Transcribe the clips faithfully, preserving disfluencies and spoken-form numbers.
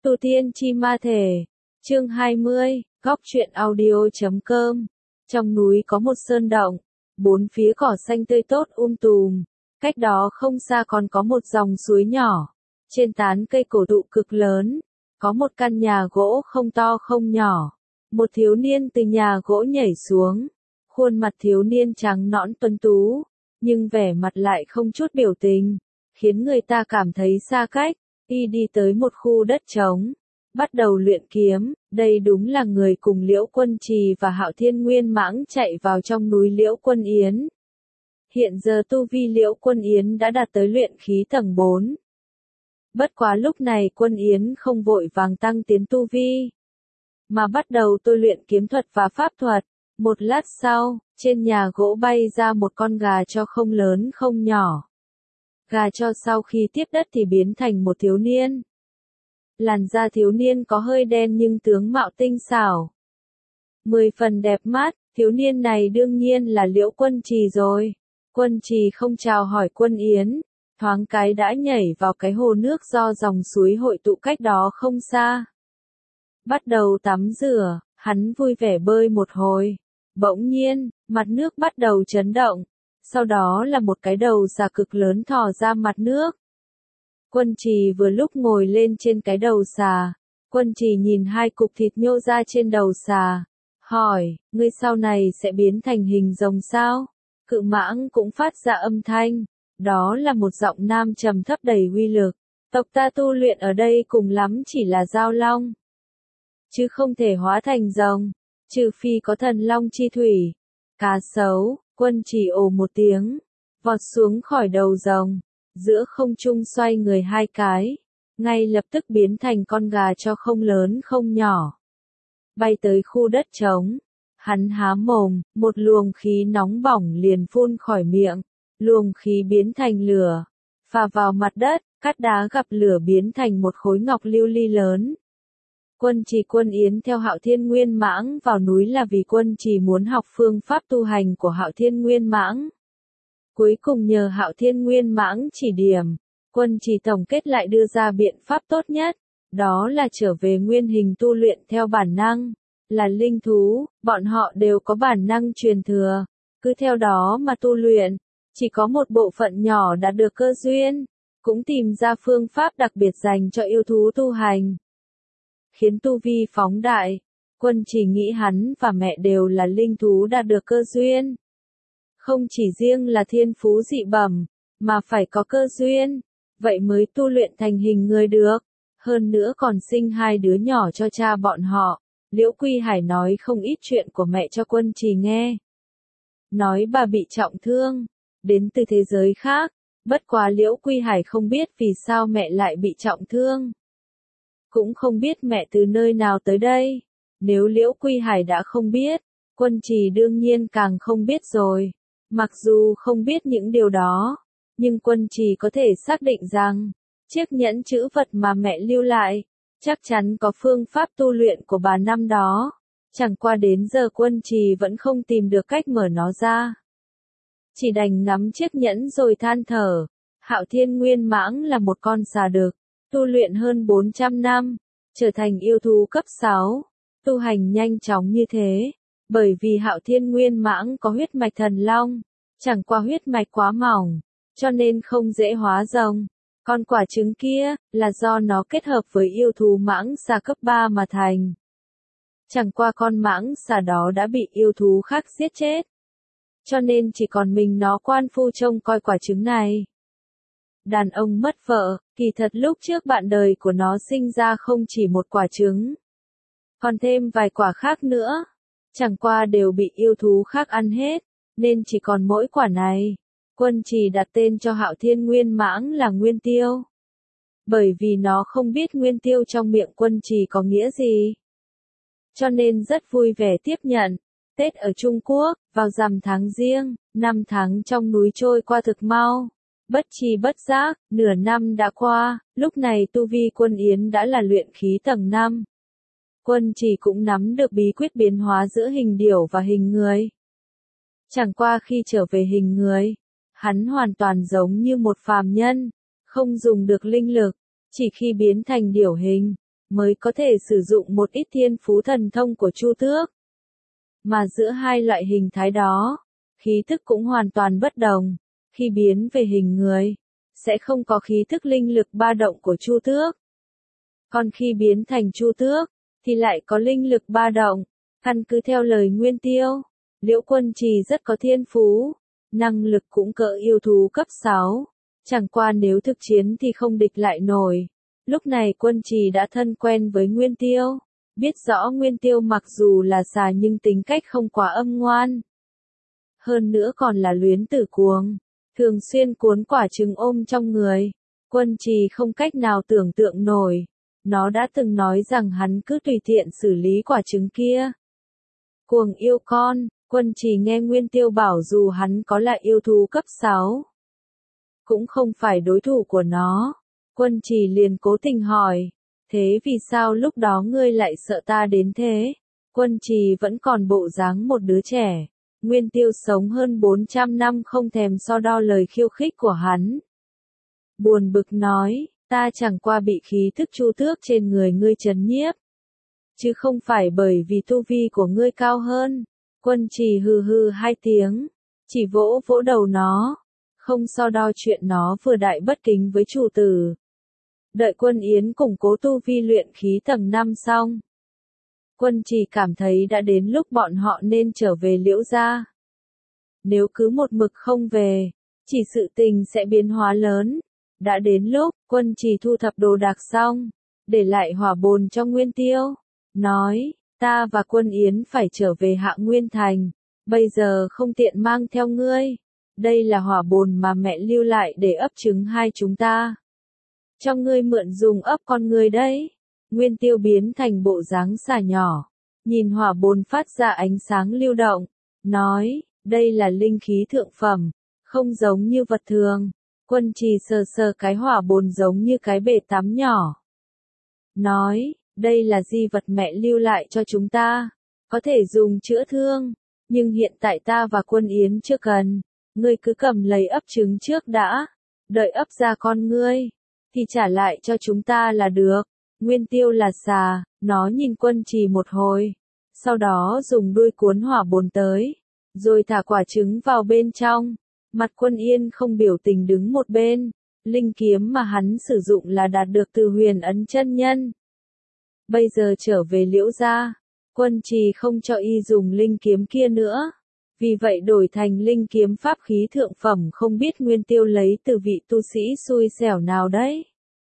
Tu Tiên Chi Ma Thể, chương hai mươi, góc truyện audio chấm com. Trong núi có một sơn động, bốn phía cỏ xanh tươi tốt um tùm, cách đó không xa còn có một dòng suối nhỏ, trên tán cây cổ thụ cực lớn, có một căn nhà gỗ không to không nhỏ. Một thiếu niên từ nhà gỗ nhảy xuống, khuôn mặt thiếu niên trắng nõn tuấn tú, nhưng vẻ mặt lại không chút biểu tình, khiến người ta cảm thấy xa cách. Y đi tới một khu đất trống, bắt đầu luyện kiếm. Đây đúng là người cùng Liễu Quân Trì và Hạo Thiên Nguyên Mãng chạy vào trong núi Liễu Quân Yến. Hiện giờ tu vi Liễu Quân Yến đã đạt tới luyện khí tầng bốn. Bất quá lúc này Quân Yến không vội vàng tăng tiến tu vi, mà bắt đầu tôi luyện kiếm thuật và pháp thuật. Một lát sau, trên nhà gỗ bay ra một con gà cho không lớn không nhỏ. Gà cho sau khi tiếp đất thì biến thành một thiếu niên. Làn da thiếu niên có hơi đen nhưng tướng mạo tinh xảo, mười phần đẹp mắt. Thiếu niên này đương nhiên là Liễu Quân Trì rồi. Quân Trì không chào hỏi Quân Yến, thoáng cái đã nhảy vào cái hồ nước do dòng suối hội tụ cách đó không xa. Bắt đầu tắm rửa, hắn vui vẻ bơi một hồi. Bỗng nhiên, mặt nước bắt đầu chấn động. Sau đó là một cái đầu xà cực lớn thò ra mặt nước. Quân Trì vừa lúc ngồi lên trên cái đầu xà. Quân Trì nhìn hai cục thịt nhô ra trên đầu xà, hỏi, ngươi sau này sẽ biến thành hình rồng sao? Cự mãng cũng phát ra âm thanh. Đó là một giọng nam trầm thấp đầy uy lực. Tộc ta tu luyện ở đây cùng lắm chỉ là giao long, chứ không thể hóa thành rồng, trừ phi có thần long chi thủy. Cá sấu. Quân Trì ồ một tiếng, vọt xuống khỏi đầu rồng, giữa không trung xoay người hai cái, ngay lập tức biến thành con gà cho không lớn không nhỏ. Bay tới khu đất trống, hắn há mồm, một luồng khí nóng bỏng liền phun khỏi miệng, luồng khí biến thành lửa, phả vào mặt đất, cát đá gặp lửa biến thành một khối ngọc lưu ly lớn. Quân Trì Quân Yến theo Hạo Thiên Nguyên Mãng vào núi là vì Quân Trì muốn học phương pháp tu hành của Hạo Thiên Nguyên Mãng. Cuối cùng nhờ Hạo Thiên Nguyên Mãng chỉ điểm, Quân Trì tổng kết lại đưa ra biện pháp tốt nhất, đó là trở về nguyên hình tu luyện theo bản năng. Là linh thú, bọn họ đều có bản năng truyền thừa, cứ theo đó mà tu luyện. Chỉ có một bộ phận nhỏ đã được cơ duyên, cũng tìm ra phương pháp đặc biệt dành cho yêu thú tu hành, khiến tu vi phóng đại. Quân Trì nghĩ hắn và mẹ đều là linh thú đã được cơ duyên. Không chỉ riêng là thiên phú dị bẩm, mà phải có cơ duyên, vậy mới tu luyện thành hình người được. Hơn nữa còn sinh hai đứa nhỏ cho cha bọn họ. Liễu Quy Hải nói không ít chuyện của mẹ cho Quân Trì nghe. Nói bà bị trọng thương, đến từ thế giới khác, bất quá Liễu Quy Hải không biết vì sao mẹ lại bị trọng thương. Cũng không biết mẹ từ nơi nào tới đây. Nếu Liễu Quy Hải đã không biết, Quân Trì đương nhiên càng không biết rồi. Mặc dù không biết những điều đó, nhưng Quân Trì có thể xác định rằng, chiếc nhẫn chữ vật mà mẹ lưu lại, chắc chắn có phương pháp tu luyện của bà năm đó. Chẳng qua đến giờ Quân Trì vẫn không tìm được cách mở nó ra. Chỉ đành ngắm chiếc nhẫn rồi than thở. Hạo Thiên Nguyên Mãng là một con xà đực, tu luyện hơn bốn trăm năm, trở thành yêu thú cấp sáu, tu hành nhanh chóng như thế, bởi vì Hạo Thiên Nguyên Mãng có huyết mạch thần long, chẳng qua huyết mạch quá mỏng, cho nên không dễ hóa rồng. Còn quả trứng kia, là do nó kết hợp với yêu thú mãng xà cấp ba mà thành. Chẳng qua con mãng xà đó đã bị yêu thú khác giết chết, cho nên chỉ còn mình nó quan phu trông coi quả trứng này. Đàn ông mất vợ, kỳ thật lúc trước bạn đời của nó sinh ra không chỉ một quả trứng, còn thêm vài quả khác nữa. Chẳng qua đều bị yêu thú khác ăn hết, nên chỉ còn mỗi quả này. Quân Trì đặt tên cho Hạo Thiên Nguyên Mãng là Nguyên Tiêu, bởi vì nó không biết Nguyên Tiêu trong miệng Quân Trì có nghĩa gì, cho nên rất vui vẻ tiếp nhận. Tết ở Trung Quốc, vào rằm tháng Giêng, năm tháng trong núi trôi qua thực mau. Bất tri bất giác, nửa năm đã qua, lúc này tu vi Quân Yến đã là luyện khí tầng năm. Quân Trì cũng nắm được bí quyết biến hóa giữa hình điểu và hình người. Chẳng qua khi trở về hình người, hắn hoàn toàn giống như một phàm nhân, không dùng được linh lực, chỉ khi biến thành điểu hình, mới có thể sử dụng một ít thiên phú thần thông của Chu Tước. Mà giữa hai loại hình thái đó, khí thức cũng hoàn toàn bất đồng. Khi biến về hình người, sẽ không có khí thức linh lực ba động của Chu Tước. Còn khi biến thành Chu Tước, thì lại có linh lực ba động. Căn cứ theo lời Nguyên Tiêu, Liễu Quân Trì rất có thiên phú, năng lực cũng cỡ yêu thú cấp sáu. Chẳng qua nếu thực chiến thì không địch lại nổi. Lúc này Quân Trì đã thân quen với Nguyên Tiêu, biết rõ Nguyên Tiêu mặc dù là xà nhưng tính cách không quá âm ngoan. Hơn nữa còn là luyến tử cuồng, thường xuyên cuốn quả trứng ôm trong người. Quân Trì không cách nào tưởng tượng nổi. Nó đã từng nói rằng hắn cứ tùy tiện xử lý quả trứng kia. Cuồng yêu con, Quân Trì nghe Nguyên Tiêu bảo dù hắn có là yêu thú cấp sáu, cũng không phải đối thủ của nó. Quân Trì liền cố tình hỏi, thế vì sao lúc đó ngươi lại sợ ta đến thế? Quân Trì vẫn còn bộ dáng một đứa trẻ. Nguyên Tiêu sống hơn bốn trăm năm không thèm so đo lời khiêu khích của hắn. Buồn bực nói, ta chẳng qua bị khí thức Chu Tước trên người ngươi trấn nhiếp, chứ không phải bởi vì tu vi của ngươi cao hơn. Quân Trì hừ hừ hai tiếng, chỉ vỗ vỗ đầu nó, không so đo chuyện nó vừa đại bất kính với chủ tử. Đợi Quân Yến củng cố tu vi luyện khí tầng năm xong, Quân Trì cảm thấy đã đến lúc bọn họ nên trở về Liễu gia. Nếu cứ một mực không về, chỉ sự tình sẽ biến hóa lớn. Đã đến lúc, Quân Trì thu thập đồ đạc xong, để lại hỏa bồn cho Nguyên Tiêu, nói, ta và Quân Yến phải trở về Hạ Nguyên Thành, bây giờ không tiện mang theo ngươi. Đây là hỏa bồn mà mẹ lưu lại để ấp trứng hai chúng ta. Cho ngươi mượn dùng ấp con ngươi đấy. Nguyên Tiêu biến thành bộ dáng xà nhỏ, nhìn hỏa bồn phát ra ánh sáng lưu động, nói, đây là linh khí thượng phẩm, không giống như vật thường. Quân Trì sờ sờ cái hỏa bồn giống như cái bể tắm nhỏ. Nói, đây là di vật mẹ lưu lại cho chúng ta, có thể dùng chữa thương, nhưng hiện tại ta và Quân Yến chưa cần, ngươi cứ cầm lấy ấp trứng trước đã, đợi ấp ra con ngươi, thì trả lại cho chúng ta là được. Nguyên Tiêu là xà, nó nhìn Quân Trì một hồi, sau đó dùng đuôi cuốn hỏa bồn tới, rồi thả quả trứng vào bên trong. Mặt Quân Yên không biểu tình đứng một bên, linh kiếm mà hắn sử dụng là đạt được từ Huyền Ấn chân nhân. Bây giờ trở về Liễu gia, Quân Trì không cho y dùng linh kiếm kia nữa, vì vậy đổi thành linh kiếm pháp khí thượng phẩm không biết Nguyên Tiêu lấy từ vị tu sĩ xui xẻo nào đấy.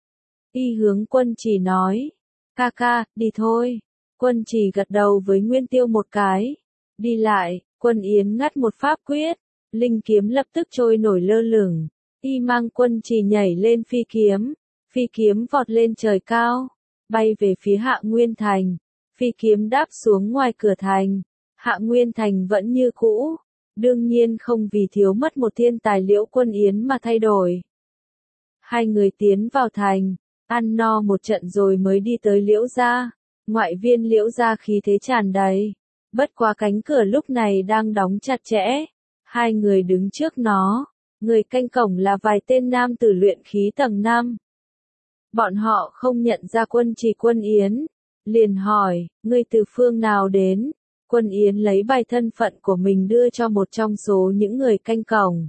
Y hướng Quân Trì nói, ca ca, đi thôi. Quân Trì gật đầu với Nguyên Tiêu một cái, đi lại. Quân Yến ngắt một pháp quyết, linh kiếm lập tức trôi nổi lơ lửng. Y mang Quân Trì nhảy lên phi kiếm, phi kiếm vọt lên trời cao, bay về phía Hạ Nguyên Thành. Phi kiếm đáp xuống ngoài cửa thành, Hạ Nguyên Thành vẫn như cũ, đương nhiên không vì thiếu mất một thiên tài Liễu Quân Yến mà thay đổi. Hai người tiến vào thành, ăn no một trận rồi mới đi tới Liễu gia. Ngoại viên Liễu gia khí thế tràn đầy, bất quá cánh cửa lúc này đang đóng chặt chẽ. Hai người đứng trước nó, người canh cổng là vài tên nam tử luyện khí tầng năm. Bọn họ không nhận ra Quân Trì Quân Yến, liền hỏi, ngươi từ phương nào đến? Quân Yến lấy bài thân phận của mình đưa cho một trong số những người canh cổng.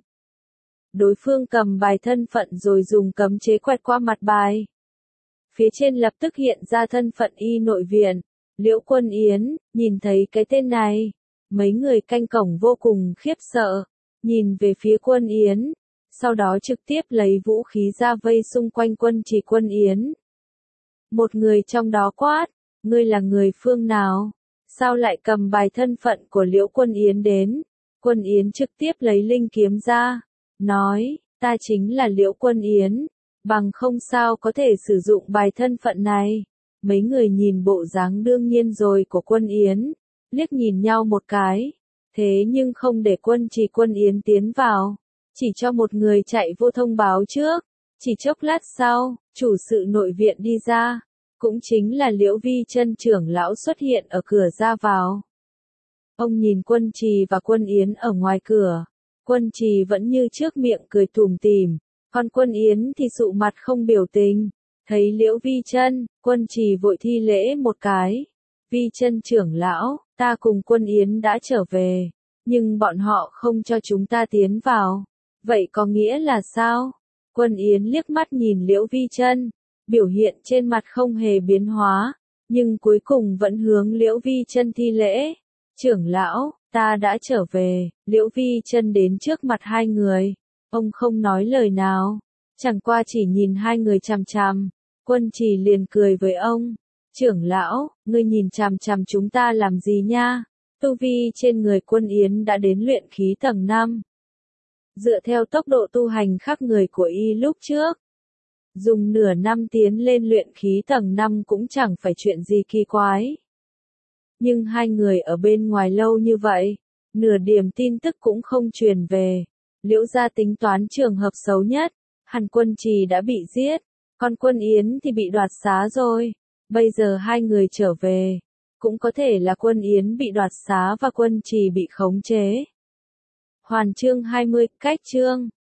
Đối phương cầm bài thân phận rồi dùng cấm chế quẹt qua mặt bài. Phía trên lập tức hiện ra thân phận y nội viện, Liễu Quân Yến. Nhìn thấy cái tên này, mấy người canh cổng vô cùng khiếp sợ, nhìn về phía Quân Yến, sau đó trực tiếp lấy vũ khí ra vây xung quanh Quân Trì Quân Yến. Một người trong đó quát, ngươi là người phương nào? Sao lại cầm bài thân phận của Liễu Quân Yến đến? Quân Yến trực tiếp lấy linh kiếm ra, nói, ta chính là Liễu Quân Yến, bằng không sao có thể sử dụng bài thân phận này. Mấy người nhìn bộ dáng đương nhiên rồi của Quân Yến, liếc nhìn nhau một cái, thế nhưng không để Quân Trì Quân Yến tiến vào, chỉ cho một người chạy vô thông báo trước. Chỉ chốc lát sau, chủ sự nội viện đi ra, cũng chính là Liễu Vi Chân trưởng lão xuất hiện ở cửa ra vào. Ông nhìn Quân Trì và Quân Yến ở ngoài cửa, Quân Trì vẫn như trước miệng cười tủm tỉm, còn Quân Yến thì sụ mặt không biểu tình. Thấy Liễu Vi Chân, Quân Trì vội thi lễ một cái. Vi Chân trưởng lão, ta cùng Quân Yến đã trở về, nhưng bọn họ không cho chúng ta tiến vào. Vậy có nghĩa là sao? Quân Yến liếc mắt nhìn Liễu Vi Chân, biểu hiện trên mặt không hề biến hóa, nhưng cuối cùng vẫn hướng Liễu Vi Chân thi lễ. Trưởng lão, ta đã trở về. Liễu Vi Chân đến trước mặt hai người. Ông không nói lời nào, chẳng qua chỉ nhìn hai người chằm chằm. Quân Trì liền cười với ông. Trưởng lão, ngươi nhìn chằm chằm chúng ta làm gì nha? Tu vi trên người Quân Yến đã đến luyện khí tầng năm. Dựa theo tốc độ tu hành khác người của y lúc trước, dùng nửa năm tiến lên luyện khí tầng năm cũng chẳng phải chuyện gì kỳ quái. Nhưng hai người ở bên ngoài lâu như vậy, nửa điểm tin tức cũng không truyền về. Liễu gia tính toán trường hợp xấu nhất, hẳn Quân Trì đã bị giết, còn Quân Yến thì bị đoạt xá rồi. Bây giờ hai người trở về, cũng có thể là Quân Yến bị đoạt xá và Quân Trì bị khống chế. Hoàn chương hai mươi, cách chương